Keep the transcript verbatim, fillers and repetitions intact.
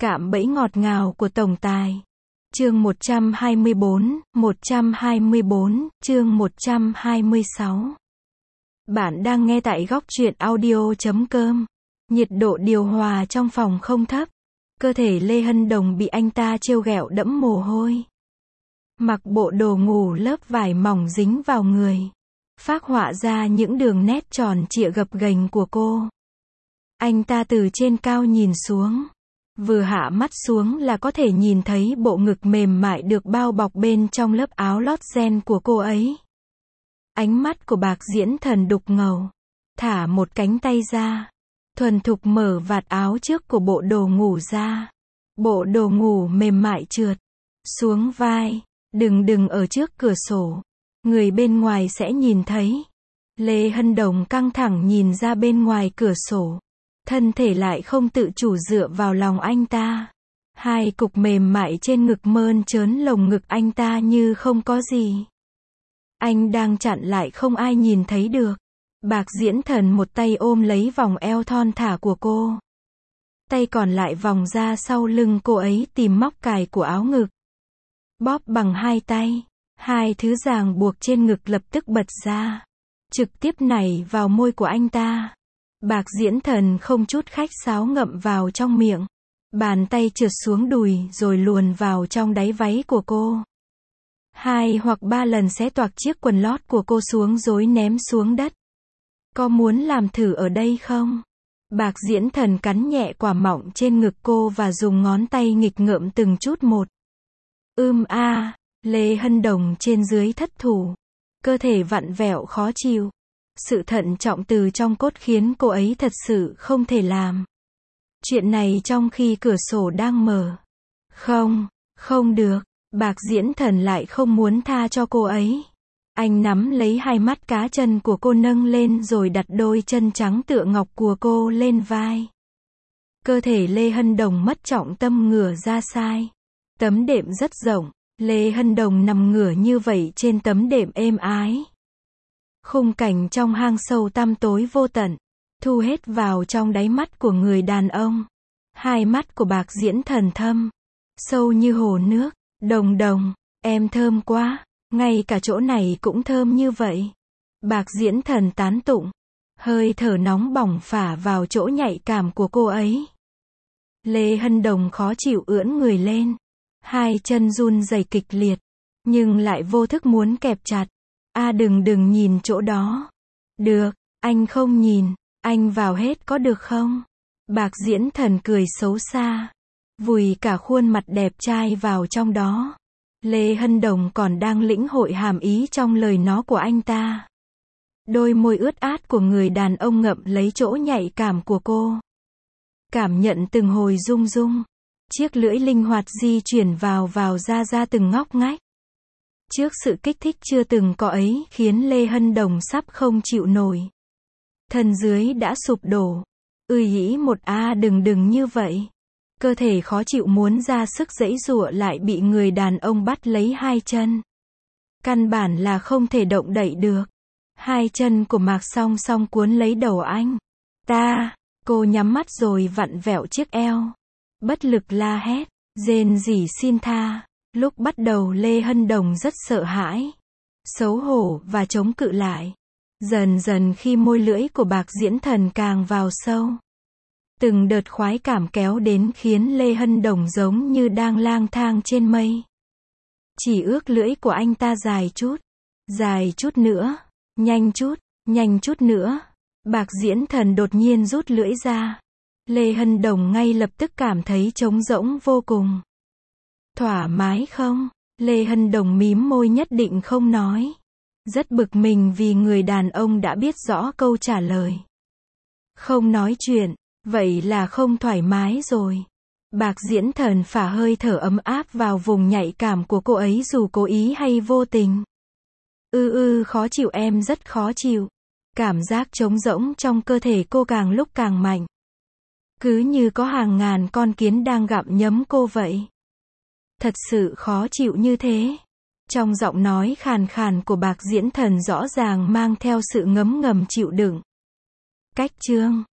Cạm bẫy ngọt ngào của tổng tài. Chương một trăm hai mươi bốn, một trăm hai mươi bốn, chương một trăm hai mươi sáu. Bạn đang nghe tại góc truyện audio chấm com. Nhiệt độ điều hòa trong phòng không thấp. Cơ thể Lê Hân Đồng bị anh ta trêu ghẹo đẫm mồ hôi. Mặc bộ đồ ngủ lớp vải mỏng dính vào người, phác họa ra những đường nét tròn trịa gập ghềnh của cô. Anh ta từ trên cao nhìn xuống. Vừa hạ mắt xuống là có thể nhìn thấy bộ ngực mềm mại được bao bọc bên trong lớp áo lót ren của cô ấy. Ánh mắt của Bạc Diễn Thần đục ngầu. Thả một cánh tay ra. Thuần thục mở vạt áo trước của bộ đồ ngủ ra. Bộ đồ ngủ mềm mại trượt xuống vai. Đừng đừng ở trước cửa sổ. Người bên ngoài sẽ nhìn thấy. Lê Hân Đồng căng thẳng nhìn ra bên ngoài cửa sổ. Thân thể lại không tự chủ dựa vào lòng anh ta. Hai cục mềm mại trên ngực mơn trớn lồng ngực anh ta như không có gì. Anh đang chặn lại không ai nhìn thấy được. Bạc Diễn Thần một tay ôm lấy vòng eo thon thả của cô. Tay còn lại vòng ra sau lưng cô ấy tìm móc cài của áo ngực. Bóp bằng hai tay. Hai thứ ràng buộc trên ngực lập tức bật ra. Trực tiếp nảy vào môi của anh ta. Bạc Diễn Thần không chút khách sáo ngậm vào trong miệng. Bàn tay trượt xuống đùi rồi luồn vào trong đáy váy của cô. Hai hoặc ba lần xé toạc chiếc quần lót của cô xuống rồi ném xuống đất. Có muốn làm thử ở đây không? Bạc Diễn Thần cắn nhẹ quả mọng trên ngực cô và dùng ngón tay nghịch ngợm từng chút một. Ưm a, Lê Hân Đồng trên dưới thất thủ. Cơ thể vặn vẹo khó chịu. Sự thận trọng từ trong cốt khiến cô ấy thật sự không thể làm. Chuyện này trong khi cửa sổ đang mở. Không, không được. Bạc Diễn Thần lại không muốn tha cho cô ấy. Anh nắm lấy hai mắt cá chân của cô nâng lên rồi đặt đôi chân trắng tựa ngọc của cô lên vai. Cơ thể Lê Hân Đồng mất trọng tâm ngửa ra sai. Tấm đệm rất rộng. Lê Hân Đồng nằm ngửa như vậy trên tấm đệm êm ái. Khung cảnh trong hang sâu tăm tối vô tận, thu hết vào trong đáy mắt của người đàn ông. Hai mắt của Bạc Diễn Thần thâm, sâu như hồ nước. Đồng Đồng, em thơm quá, ngay cả chỗ này cũng thơm như vậy. Bạc Diễn Thần tán tụng, hơi thở nóng bỏng phả vào chỗ nhạy cảm của cô ấy. Lê Hân Đồng khó chịu ưỡn người lên, hai chân run rẩy kịch liệt, nhưng lại vô thức muốn kẹp chặt. A à đừng đừng nhìn chỗ đó. Được, anh không nhìn, anh vào hết có được không? Bạc Diễn Thần cười xấu xa, vùi cả khuôn mặt đẹp trai vào trong đó. Lê Hân Đồng còn đang lĩnh hội hàm ý trong lời nói của anh ta. Đôi môi ướt át của người đàn ông ngậm lấy chỗ nhạy cảm của cô. Cảm nhận từng hồi rung rung. Chiếc lưỡi linh hoạt di chuyển vào vào ra ra từng ngóc ngách. Trước sự kích thích chưa từng có ấy khiến Lê Hân Đồng sắp không chịu nổi. Thân dưới đã sụp đổ. Ư dĩ một a đừng đừng như vậy. Cơ thể khó chịu muốn ra sức giãy giụa lại bị người đàn ông bắt lấy hai chân. Căn bản là không thể động đậy được. Hai chân của Mạc Song Song cuốn lấy đầu anh. Ta, cô nhắm mắt rồi vặn vẹo chiếc eo. Bất lực la hét, rên rỉ xin tha. Lúc bắt đầu Lê Hân Đồng rất sợ hãi, xấu hổ và chống cự lại. Dần dần khi môi lưỡi của Bạc Diễn Thần càng vào sâu, từng đợt khoái cảm kéo đến khiến Lê Hân Đồng giống như đang lang thang trên mây. Chỉ ước lưỡi của anh ta dài chút, dài chút nữa, nhanh chút, nhanh chút nữa. Bạc Diễn Thần đột nhiên rút lưỡi ra. Lê Hân Đồng ngay lập tức cảm thấy trống rỗng vô cùng. Thoải mái không? Lê Hân Đồng mím môi nhất định không nói. Rất bực mình vì người đàn ông đã biết rõ câu trả lời. Không nói chuyện, vậy là không thoải mái rồi. Bạc Diễn Thần phả hơi thở ấm áp vào vùng nhạy cảm của cô ấy dù cố ý hay vô tình. Ư ư khó chịu, em rất khó chịu. Cảm giác trống rỗng trong cơ thể cô càng lúc càng mạnh. Cứ như có hàng ngàn con kiến đang gặm nhấm cô vậy. Thật sự khó chịu như thế. Trong giọng nói khàn khàn của Bạc Diễn Thần rõ ràng mang theo sự ngấm ngầm chịu đựng. Cách chương